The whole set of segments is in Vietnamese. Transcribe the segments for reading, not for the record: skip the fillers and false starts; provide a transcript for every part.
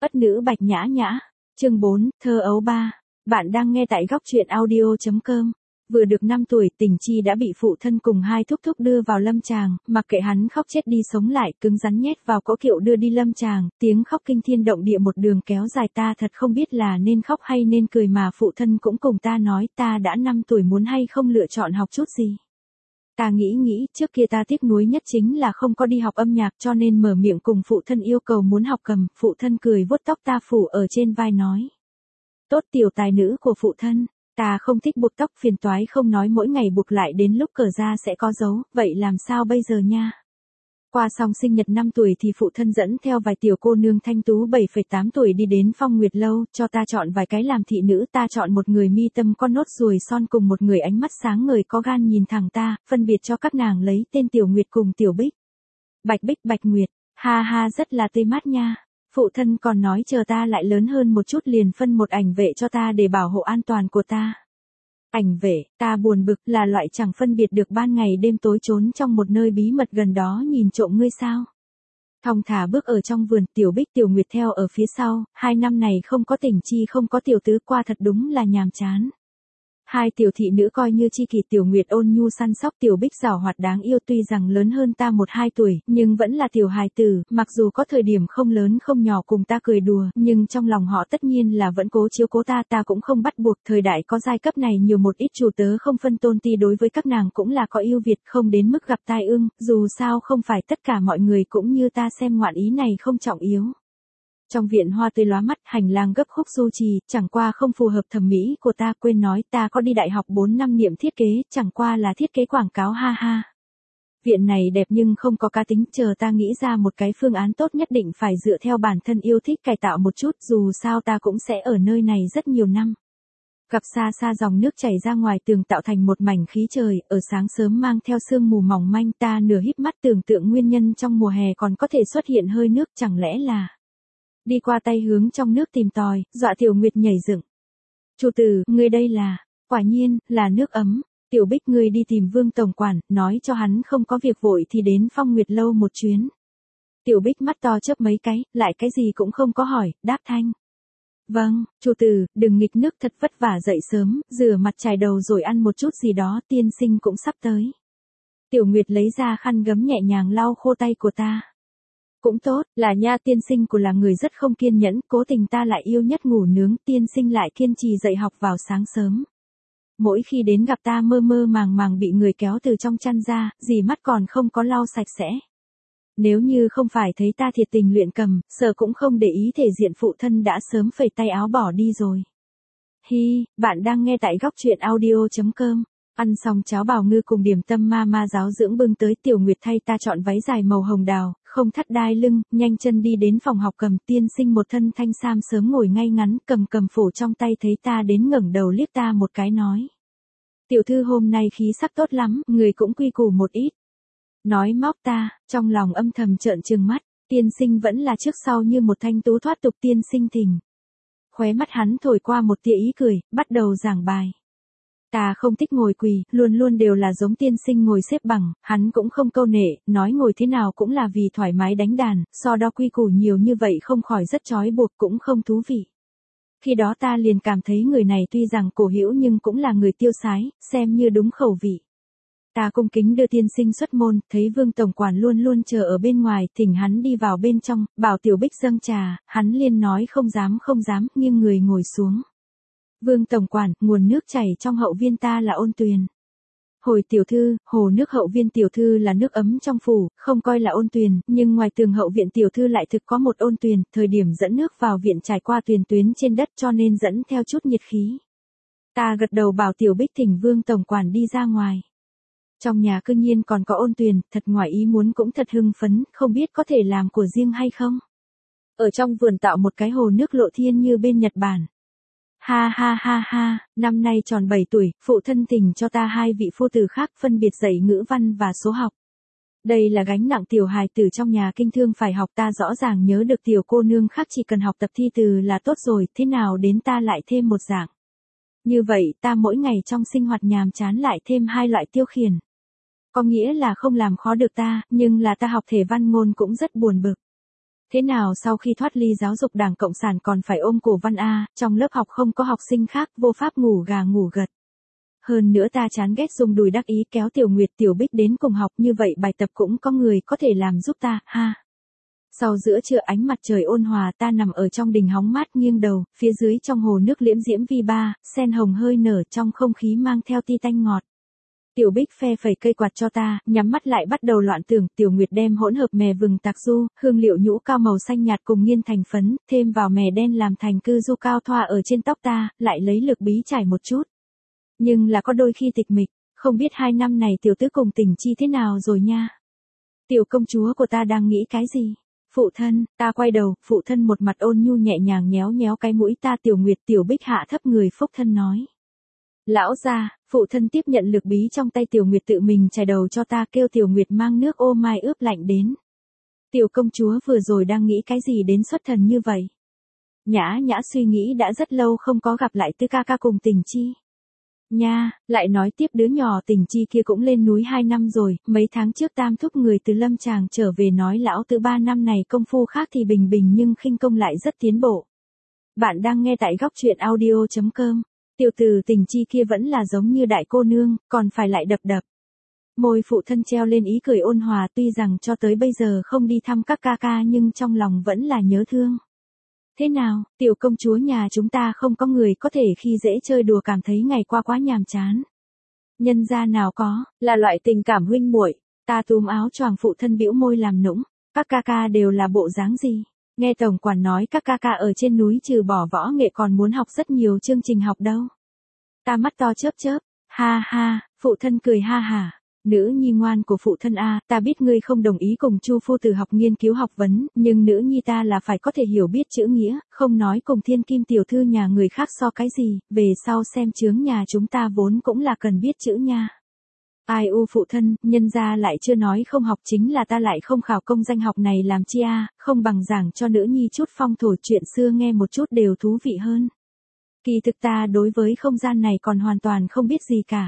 Ất nữ Bạch Nhã Nhã. Chương 4, thơ ấu 3. Bạn đang nghe tại góc truyện audio.com. Vừa được 5 tuổi, Tình Chi đã bị phụ thân cùng hai thúc thúc đưa vào lâm tràng, mặc kệ hắn khóc chết đi sống lại, cứng rắn nhét vào cỗ kiệu đưa đi lâm tràng, tiếng khóc kinh thiên động địa một đường kéo dài, ta thật không biết là nên khóc hay nên cười, mà phụ thân cũng cùng ta nói ta đã 5 tuổi muốn hay không lựa chọn học chút gì. Ta nghĩ, trước kia ta tiếc nuối nhất chính là không có đi học âm nhạc, cho nên mở miệng cùng phụ thân yêu cầu muốn học cầm, phụ thân cười vuốt tóc ta phủ ở trên vai nói. Tốt, tiểu tài nữ của phụ thân, ta không thích buộc tóc, phiền toái không nói, mỗi ngày buộc lại đến lúc cởi ra sẽ có dấu, vậy làm sao bây giờ nha? Qua xong sinh nhật 5 tuổi thì phụ thân dẫn theo vài tiểu cô nương thanh tú 7,8 tuổi đi đến Phong Nguyệt Lâu, cho ta chọn vài cái làm thị nữ, ta chọn một người mi tâm con nốt ruồi son cùng một người ánh mắt sáng ngời có gan nhìn thẳng ta, phân biệt cho các nàng lấy tên Tiểu Nguyệt cùng Tiểu Bích. Bạch Bích, Bạch Nguyệt, ha ha, rất là tươi mát nha. Phụ thân còn nói chờ ta lại lớn hơn một chút liền phân một ảnh vệ cho ta để bảo hộ an toàn của ta. Ảnh vệ, ta buồn bực, là loại chẳng phân biệt được ban ngày đêm tối trốn trong một nơi bí mật gần đó nhìn trộm ngươi sao? Thong thả bước ở trong vườn, Tiểu Bích Tiểu Nguyệt theo ở phía sau, 2 năm này không có Tình Chi không có Tiểu Tứ, qua thật đúng là nhàm chán. Hai tiểu thị nữ coi như chi kỷ, Tiểu Nguyệt ôn nhu săn sóc, Tiểu Bích giảo hoạt đáng yêu, tuy rằng lớn hơn ta 1-2 tuổi, nhưng vẫn là tiểu hài tử, mặc dù có thời điểm không lớn không nhỏ cùng ta cười đùa, nhưng trong lòng họ tất nhiên là vẫn cố chiếu cố ta, ta cũng không bắt buộc, thời đại có giai cấp này nhiều một ít chủ tớ không phân tôn ti, đối với các nàng cũng là có ưu việt, không đến mức gặp tai ương, dù sao không phải tất cả mọi người cũng như ta xem ngoạn ý này không trọng yếu. Trong viện hoa tươi lóa mắt, hành lang gấp khúc du trì, chẳng qua không phù hợp thẩm mỹ của ta, quên nói ta có đi đại học 4 năm niệm thiết kế, chẳng qua là thiết kế quảng cáo, ha ha. Viện này đẹp nhưng không có cá tính, chờ ta nghĩ ra một cái phương án tốt nhất định phải dựa theo bản thân yêu thích cải tạo một chút, dù sao ta cũng sẽ ở nơi này rất nhiều năm. Gặp xa xa dòng nước chảy ra ngoài tường tạo thành một mảnh khí trời, ở sáng sớm mang theo sương mù mỏng manh, ta nửa híp mắt tưởng tượng nguyên nhân trong mùa hè còn có thể xuất hiện hơi nước, chẳng lẽ là đi qua tay hướng trong nước tìm tòi, dọa Tiểu Nguyệt nhảy dựng. Chủ tử, ngươi đây là, quả nhiên, là nước ấm. Tiểu Bích, ngươi đi tìm Vương tổng quản, nói cho hắn không có việc vội thì đến Phong Nguyệt Lâu một chuyến. Tiểu Bích mắt to chớp mấy cái, lại cái gì cũng không có hỏi, đáp thanh. Vâng, chủ tử, đừng nghịch nước, thật vất vả dậy sớm, rửa mặt chải đầu rồi ăn một chút gì đó, tiên sinh cũng sắp tới. Tiểu Nguyệt lấy ra khăn gấm nhẹ nhàng lau khô tay của ta. Cũng tốt, là nha, tiên sinh của là người rất không kiên nhẫn, cố tình ta lại yêu nhất ngủ nướng, tiên sinh lại kiên trì dậy học vào sáng sớm. Mỗi khi đến gặp ta mơ mơ màng màng bị người kéo từ trong chăn ra, dì mắt còn không có lau sạch sẽ. Nếu như không phải thấy ta thiệt tình luyện cầm, sợ cũng không để ý thể diện phụ thân đã sớm phẩy tay áo bỏ đi rồi. Hi, bạn đang nghe tại góc truyện audio.com. Ăn xong cháo bào ngư cùng điểm tâm ma giáo dưỡng bưng tới, Tiểu Nguyệt thay ta chọn váy dài màu hồng đào, không thắt đai lưng, nhanh chân đi đến phòng học cầm, tiên sinh một thân thanh sam sớm ngồi ngay ngắn, cầm phổ trong tay, thấy ta đến ngẩng đầu liếc ta một cái nói. Tiểu thư hôm nay khí sắc tốt lắm, người cũng quy củ một ít. Nói móc ta, trong lòng âm thầm trợn trừng mắt, tiên sinh vẫn là trước sau như một thanh tú thoát tục tiên sinh thình. Khóe mắt hắn thổi qua một tia ý cười, bắt đầu giảng bài. Ta không thích ngồi quỳ, luôn luôn đều là giống tiên sinh ngồi xếp bằng, hắn cũng không câu nệ, nói ngồi thế nào cũng là vì thoải mái đánh đàn, so đo quy củ nhiều như vậy không khỏi rất trói buộc, cũng không thú vị. Khi đó ta liền cảm thấy người này tuy rằng cổ hữu nhưng cũng là người tiêu sái, xem như đúng khẩu vị. Ta cung kính đưa tiên sinh xuất môn, thấy Vương tổng quản luôn luôn chờ ở bên ngoài, thỉnh hắn đi vào bên trong, bảo Tiểu Bích dâng trà, hắn liền nói không dám, nghiêng người ngồi xuống. Vương tổng quản, nguồn nước chảy trong hậu viên ta là ôn tuyền. Hồi tiểu thư, hồ nước hậu viên tiểu thư là nước ấm trong phủ, không coi là ôn tuyền, nhưng ngoài tường hậu viện tiểu thư lại thực có một ôn tuyền, thời điểm dẫn nước vào viện trải qua tuyền tuyến trên đất cho nên dẫn theo chút nhiệt khí. Ta gật đầu bảo Tiểu Bích thỉnh Vương tổng quản đi ra ngoài. Trong nhà cư nhiên còn có ôn tuyền, thật ngoài ý muốn, cũng thật hưng phấn, không biết có thể làm của riêng hay không. Ở trong vườn tạo một cái hồ nước lộ thiên như bên Nhật Bản. Ha ha ha ha, năm nay tròn 7 tuổi, phụ thân thỉnh cho ta 2 vị phu tử khác phân biệt dạy ngữ văn và số học. Đây là gánh nặng tiểu hài tử trong nhà kinh thương phải học, ta rõ ràng nhớ được tiểu cô nương khác chỉ cần học tập thi từ là tốt rồi, thế nào đến ta lại thêm một dạng. Như vậy ta mỗi ngày trong sinh hoạt nhàm chán lại thêm 2 loại tiêu khiển. Có nghĩa là không làm khó được ta, nhưng là ta học thể văn ngôn cũng rất buồn bực. Thế nào sau khi thoát ly giáo dục Đảng Cộng sản còn phải ôm cổ văn A, trong lớp học không có học sinh khác, vô pháp ngủ gà ngủ gật. Hơn nữa ta chán ghét dùng đùi đắc ý kéo Tiểu Nguyệt Tiểu Bích đến cùng học, như vậy bài tập cũng có người có thể làm giúp ta, ha. Sau giữa trưa ánh mặt trời ôn hòa, ta nằm ở trong đình hóng mát nghiêng đầu, phía dưới trong hồ nước liễm diễm vi ba, sen hồng hơi nở trong không khí mang theo ti tanh ngọt. Tiểu Bích phe phẩy cây quạt cho ta, nhắm mắt lại bắt đầu loạn tưởng. Tiểu Nguyệt đem hỗn hợp mè vừng tạc du, hương liệu nhũ cao màu xanh nhạt cùng nghiên thành phấn, thêm vào mè đen làm thành cư du cao thoa ở trên tóc ta, lại lấy lược bí trải một chút. Nhưng là có đôi khi tịch mịch, không biết 2 năm này tiểu tứ cùng Tình Chi thế nào rồi nha. Tiểu công chúa của ta đang nghĩ cái gì? Phụ thân, ta quay đầu, phụ thân một mặt ôn nhu nhẹ nhàng nhéo nhéo cái mũi ta. Tiểu Nguyệt Tiểu Bích hạ thấp người phúc thân nói. Lão gia, phụ thân tiếp nhận lược bí trong tay. Tiểu Nguyệt tự mình chải đầu cho ta, kêu Tiểu Nguyệt mang nước ô mai ướp lạnh đến. Tiểu công chúa vừa rồi đang nghĩ cái gì đến xuất thần như vậy? Nhã Nhã suy nghĩ đã rất lâu không có gặp lại Tư ca ca cùng Tình Chi. Nha, lại nói tiếp đứa nhỏ Tình Chi kia cũng lên núi 2 năm rồi, mấy tháng trước Tam thúc người từ Lâm Tràng trở về nói lão Tư 3 năm này công phu khác thì bình bình nhưng khinh công lại rất tiến bộ. Bạn đang nghe tại góc truyện audio.com. Tiểu tử Tình Chi kia vẫn là giống như đại cô nương, còn phải lại đập đập. Môi phụ thân treo lên ý cười ôn hòa, tuy rằng cho tới bây giờ không đi thăm các ca ca nhưng trong lòng vẫn là nhớ thương. Thế nào, tiểu công chúa nhà chúng ta không có người có thể khi dễ chơi đùa cảm thấy ngày qua quá nhàm chán. Nhân gia nào có, là loại tình cảm huynh muội. Ta túm áo choàng phụ thân bĩu môi làm nũng, các ca ca đều là bộ dáng gì? Nghe tổng quản nói các ca ca ở trên núi trừ bỏ võ nghệ còn muốn học rất nhiều chương trình học đâu. Ta mắt to chớp chớp, ha ha, phụ thân cười ha hả. Nữ nhi ngoan của phụ thân a, ta biết ngươi không đồng ý cùng Chu phu tử học nghiên cứu học vấn, nhưng nữ nhi ta là phải có thể hiểu biết chữ nghĩa, không nói cùng thiên kim tiểu thư nhà người khác so cái gì, về sau xem chướng nhà chúng ta vốn cũng là cần biết chữ nha. Ai u phụ thân, nhân gia lại chưa nói không học, chính là ta lại không khảo công danh học này làm chi a, không bằng giảng cho nữ nhi chút phong thổ chuyện xưa nghe một chút đều thú vị hơn. Kỳ thực ta đối với không gian này còn hoàn toàn không biết gì cả.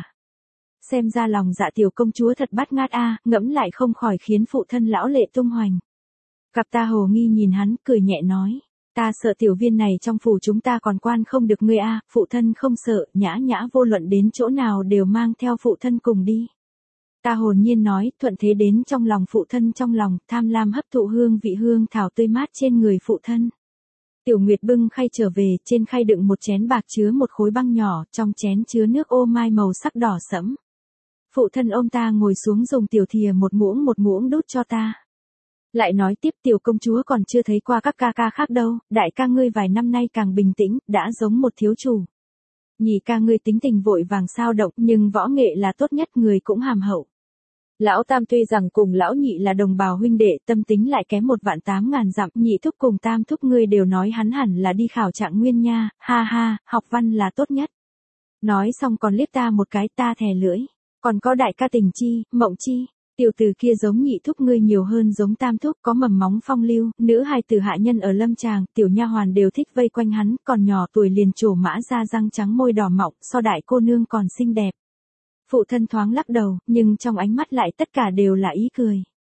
Xem ra lòng dạ tiểu công chúa thật bát ngát a, ngẫm lại không khỏi khiến phụ thân lão lệ tung hoành. Gặp ta hồ nghi nhìn hắn, cười nhẹ nói, ta sợ tiểu viên này trong phủ chúng ta còn quan không được ngươi a. Phụ thân không sợ, Nhã Nhã vô luận đến chỗ nào đều mang theo phụ thân cùng đi. Ta hồn nhiên nói, thuận thế đến trong lòng phụ thân, trong lòng tham lam hấp thụ hương vị hương thảo tươi mát trên người phụ thân. Tiểu Nguyệt bưng khay trở về, trên khay đựng một chén bạc chứa một khối băng nhỏ, trong chén chứa nước ô mai màu sắc đỏ sẫm. Phụ thân ôm ta ngồi xuống dùng tiểu thìa một muỗng đút cho ta. Lại nói tiếp, tiểu công chúa còn chưa thấy qua các ca ca khác đâu, đại ca ngươi vài năm nay càng bình tĩnh, đã giống một thiếu chủ. Nhị ca ngươi tính tình vội vàng sao động, nhưng võ nghệ là tốt nhất, người cũng hàm hậu. Lão Tam tuy rằng cùng lão nhị là đồng bào huynh đệ, tâm tính lại kém 1.800.000 dặm, nhị thúc cùng tam thúc ngươi đều nói hắn hẳn là đi khảo trạng nguyên nha, ha ha, học văn là tốt nhất. Nói xong còn liếc ta một cái, ta thè lưỡi. Còn có đại ca Tình Chi, Mộng Chi, tiểu tử kia giống nhị thúc ngươi nhiều hơn giống tam thúc, có mầm móng phong lưu, nữ hài tử hạ nhân ở Lâm Tràng, tiểu nha hoàn đều thích vây quanh hắn, còn nhỏ tuổi liền trổ mã ra răng trắng môi đỏ mọng, so đại cô nương còn xinh đẹp. Phụ thân thoáng lắc đầu, nhưng trong ánh mắt lại tất cả đều là ý cười.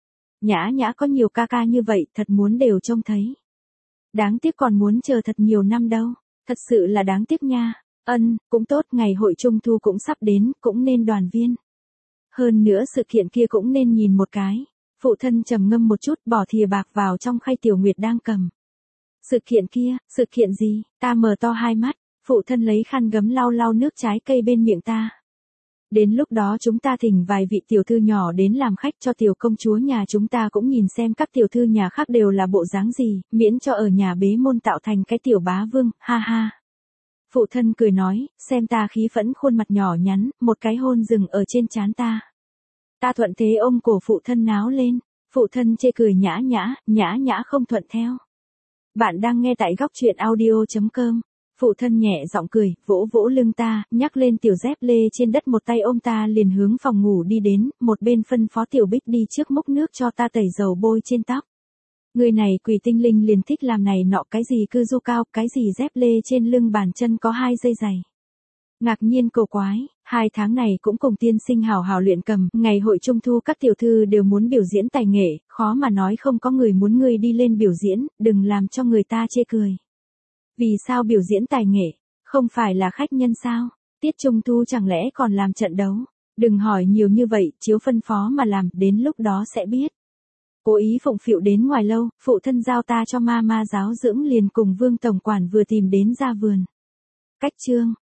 Nhã Nhã có nhiều ca ca như vậy, thật muốn đều trông thấy. Đáng tiếc còn muốn chờ thật nhiều năm đâu, thật sự là đáng tiếc nha. Cũng tốt, ngày hội trung thu cũng sắp đến, cũng nên đoàn viên. Hơn nữa sự kiện kia cũng nên nhìn một cái. Phụ thân trầm ngâm một chút, bỏ thìa bạc vào trong khay Tiểu Nguyệt đang cầm. Sự kiện gì? Ta mở to hai mắt, phụ thân lấy khăn gấm lau lau nước trái cây bên miệng ta. Đến lúc đó chúng ta thỉnh vài vị tiểu thư nhỏ đến làm khách cho tiểu công chúa nhà chúng ta, cũng nhìn xem các tiểu thư nhà khác đều là bộ dáng gì, miễn cho ở nhà bế môn tạo thành cái tiểu bá vương, ha ha. Phụ thân cười nói, xem ta khí phẫn khuôn mặt nhỏ nhắn, một cái hôn dừng ở trên trán ta. Ta thuận thế ôm cổ phụ thân náo lên, phụ thân chê cười Nhã Nhã không thuận theo. Bạn đang nghe tại góc truyện audio.com. Phụ thân nhẹ giọng cười, vỗ vỗ lưng ta, nhắc lên tiểu dép lê trên đất, một tay ôm ta liền hướng phòng ngủ đi đến, một bên phân phó Tiểu Bích đi trước múc nước cho ta tẩy dầu bôi trên tóc. Người này quỷ tinh linh liền thích làm này nọ, cái gì cư du cao, cái gì dép lê trên lưng bàn chân có 2 dây giày. Ngạc nhiên cổ quái, 2 tháng này cũng cùng tiên sinh hào hào luyện cầm, ngày hội trung thu các tiểu thư đều muốn biểu diễn tài nghệ, khó mà nói không có người muốn ngươi đi lên biểu diễn, đừng làm cho người ta chê cười. Vì sao biểu diễn tài nghệ? Không phải là khách nhân sao? Tiết trung thu chẳng lẽ còn làm trận đấu? Đừng hỏi nhiều như vậy, chiếu phân phó mà làm, đến lúc đó sẽ biết. Cố ý phụng phịu đến ngoài lâu, phụ thân giao ta cho ma giáo dưỡng liền cùng Vương tổng quản vừa tìm đến ra vườn. Cách chương